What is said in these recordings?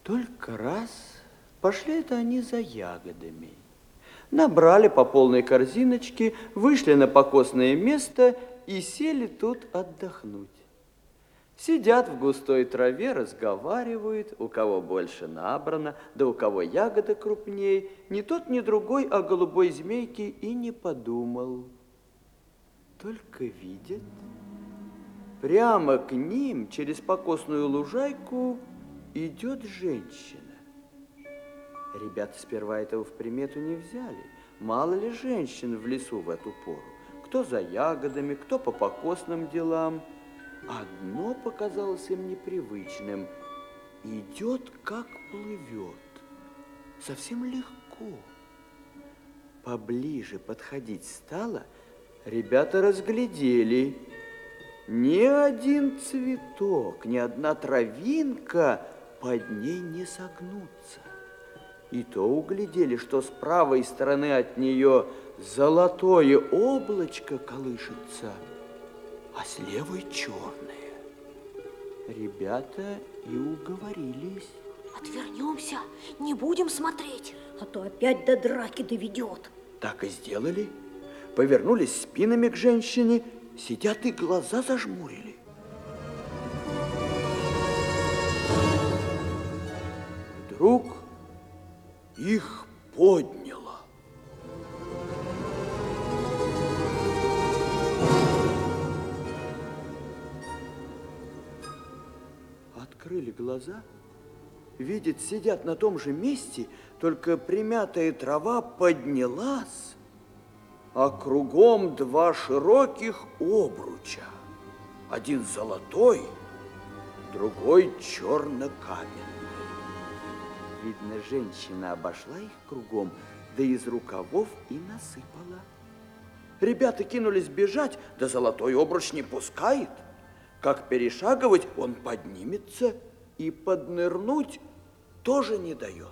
Только раз пошли это они за ягодами. Набрали по полной корзиночке, вышли на покосное место и сели тут отдохнуть. Сидят в густой траве, разговаривают, у кого больше набрано, да у кого ягода крупней. Ни тот, ни другой о голубой змейке и не подумал. Только видят, прямо к ним через покосную лужайку идет женщина. Ребята сперва этого в примету не взяли. Мало ли женщин в лесу в эту пору. Кто за ягодами, кто по покосным делам. Одно показалось им непривычным. Идет, как плывет. Совсем легко. Поближе подходить стало, ребята разглядели. Ни один цветок, ни одна травинка под ней не согнутся. И то углядели, что с правой стороны от нее золотое облачко колышется, а с левой черное. Ребята и уговорились. Отвернемся, не будем смотреть, а то опять до драки доведет. Так и сделали. Повернулись спинами к женщине, сидят и глаза зажмурили. Вдруг их подняло. Открыли глаза, видят, сидят на том же месте, только примятая трава поднялась, а кругом два широких обруча. Один золотой, другой черно-каменный. Видно, женщина обошла их кругом, да из рукавов и насыпала. Ребята кинулись бежать, да золотой обруч не пускает. Как перешагивать, он поднимется, и поднырнуть тоже не дает.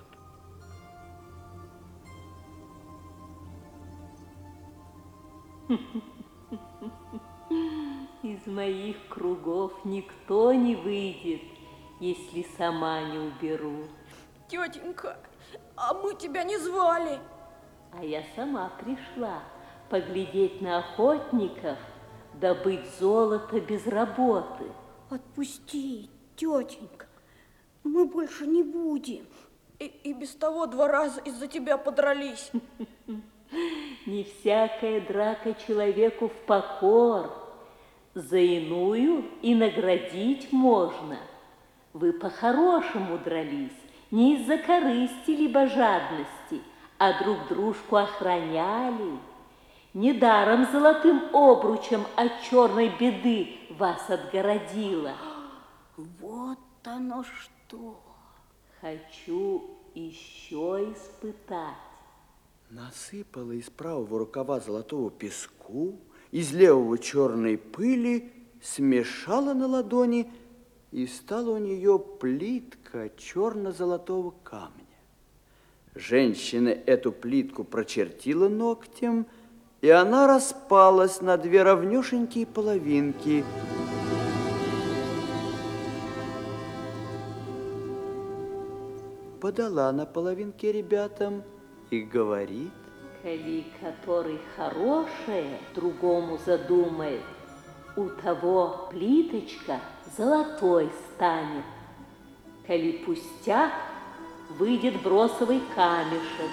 Из моих кругов никто не выйдет, если сама не уберу. Тетенька, а мы тебя не звали. А я сама пришла поглядеть на охотников, добыть золото без работы. Отпусти, тетенька, мы больше не будем. И без того 2 раза из-за тебя подрались. Не всякая драка человеку в покор. За иную и наградить можно. Вы по-хорошему дрались, не из-за корысти либо жадности, а друг дружку охраняли. Недаром золотым обручем от черной беды вас отгородила. Вот оно что. Хочу еще испытать. Насыпала из правого рукава золотого песку, из левого черной пыли, смешала на ладони, и стала у нее плитка черно-золотого камня. Женщина эту плитку прочертила ногтем, и она распалась на 2 ровнёшенькие половинки. Подала на половинке ребятам и говорит: коли который хорошее другому задумает, у того плиточка золотой станет. Коли пустяк, выйдет бросовый камешек.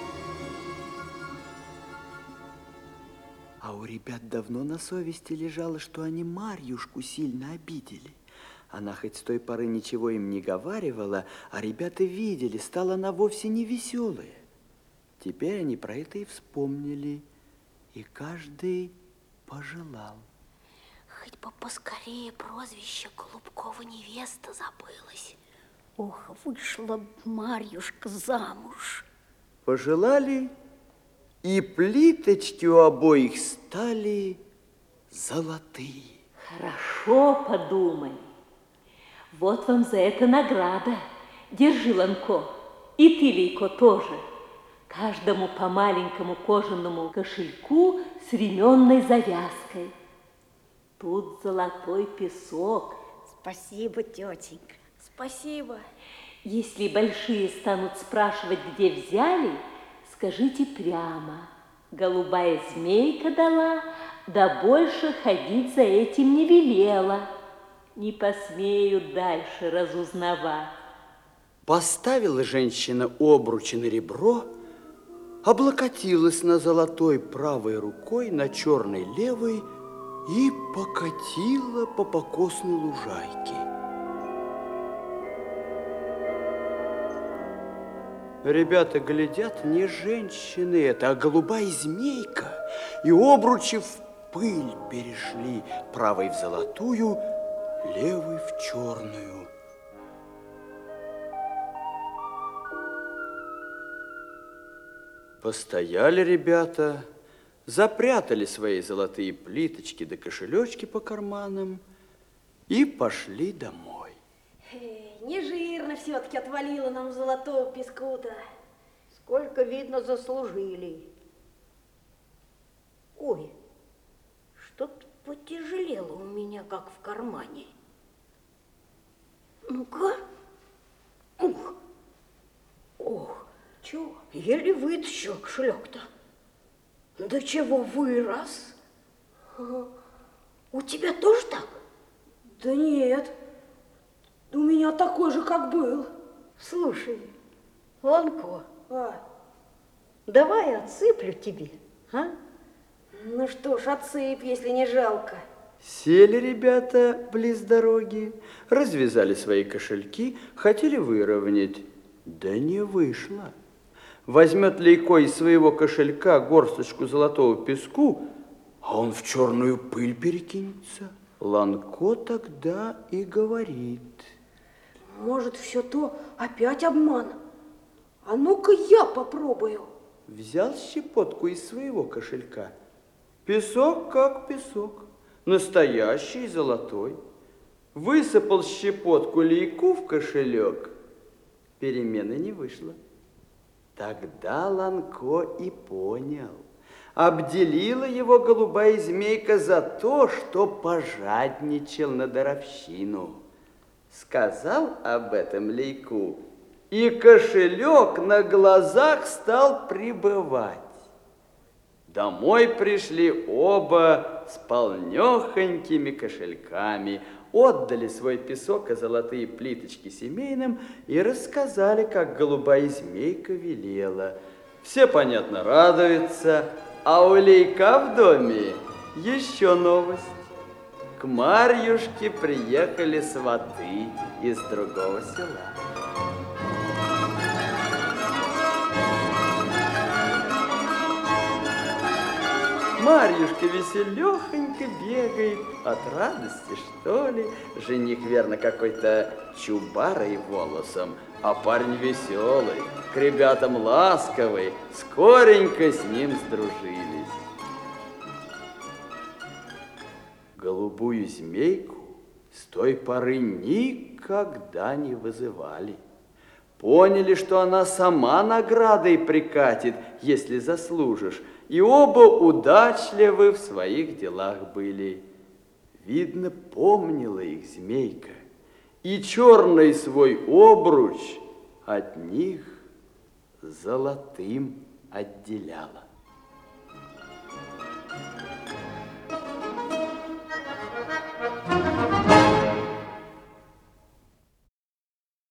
А у ребят давно на совести лежало, что они Марьюшку сильно обидели. Она хоть с той поры ничего им не говаривала, а ребята видели, стала она вовсе не веселая. Теперь они про это и вспомнили, и каждый пожелал. Хоть бы поскорее прозвище Голубкова невеста забылось. Ох, вышла б Марьюшка замуж. Пожелали, и плиточки у обоих стали золотые. Хорошо подумай. Вот вам за это награда. Держи, Ланко, и ты, Лейко, тоже. Каждому по маленькому кожаному кошельку с ременной завязкой. Тут золотой песок. Спасибо, тетенька. Спасибо. Если большие станут спрашивать, где взяли, скажите прямо. Голубая змейка дала, да больше ходить за этим не велела. Не посмеют дальше разузнавать. Поставила женщина обручи на ребро, облокотилась на золотой правой рукой, на черной левой и покатила по покосной лужайке. Ребята глядят, не женщины это, а голубая змейка, и обручи в пыль перешли, правой в золотую, левой в черную. Постояли ребята, запрятали свои золотые плиточки да кошелечки по карманам и пошли домой. Не жирно все-таки отвалило нам золотого песку-то. Сколько, видно, заслужили. Ой, что-то потяжелело у меня, как в кармане. Ну-ка. Ух. Ох, чё, еле вытащил кошелек-то. Да чего вырос? У тебя тоже так? Да нет, у меня такой же, как был. Слушай, Ланко, А, давай отсыплю тебе, а? ну что ж, отсыпь, если не жалко. Сели ребята близ дороги, развязали свои кошельки, хотели выровнять, да не вышло. Возьмет Лейко из своего кошелька горсточку золотого песку, а он в черную пыль перекинется. Ланко тогда и говорит: Может, все то опять обман? А ну-ка я попробую. взял щепотку из своего кошелька. Песок как песок, настоящий золотой. Высыпал щепотку Лейку в кошелек. Перемены не вышло. Тогда Ланко и понял. Обделила его голубая змейка за то, что пожадничал на даровщину. Сказал об этом Лейку, и кошелек на глазах стал прибывать. Домой пришли оба с полнёхонькими кошельками, отдали свой песок и золотые плиточки семейным и рассказали, как голубая змейка велела. Все, понятно, радуются, а у Лейка в доме еще новость. К Марьюшке приехали сваты из другого села. Марьюшка веселёхонько бегает от радости, что ли. Жених, верно, какой-то чубарой волосом, а парень веселый, к ребятам ласковый, скоренько с ним сдружились. Голубую змейку с той поры никогда не вызывали. Поняли, что она сама наградой прикатит, если заслужишь, и оба удачливы в своих делах были. Видно, помнила их змейка, и черный свой обруч от них золотым отделяла.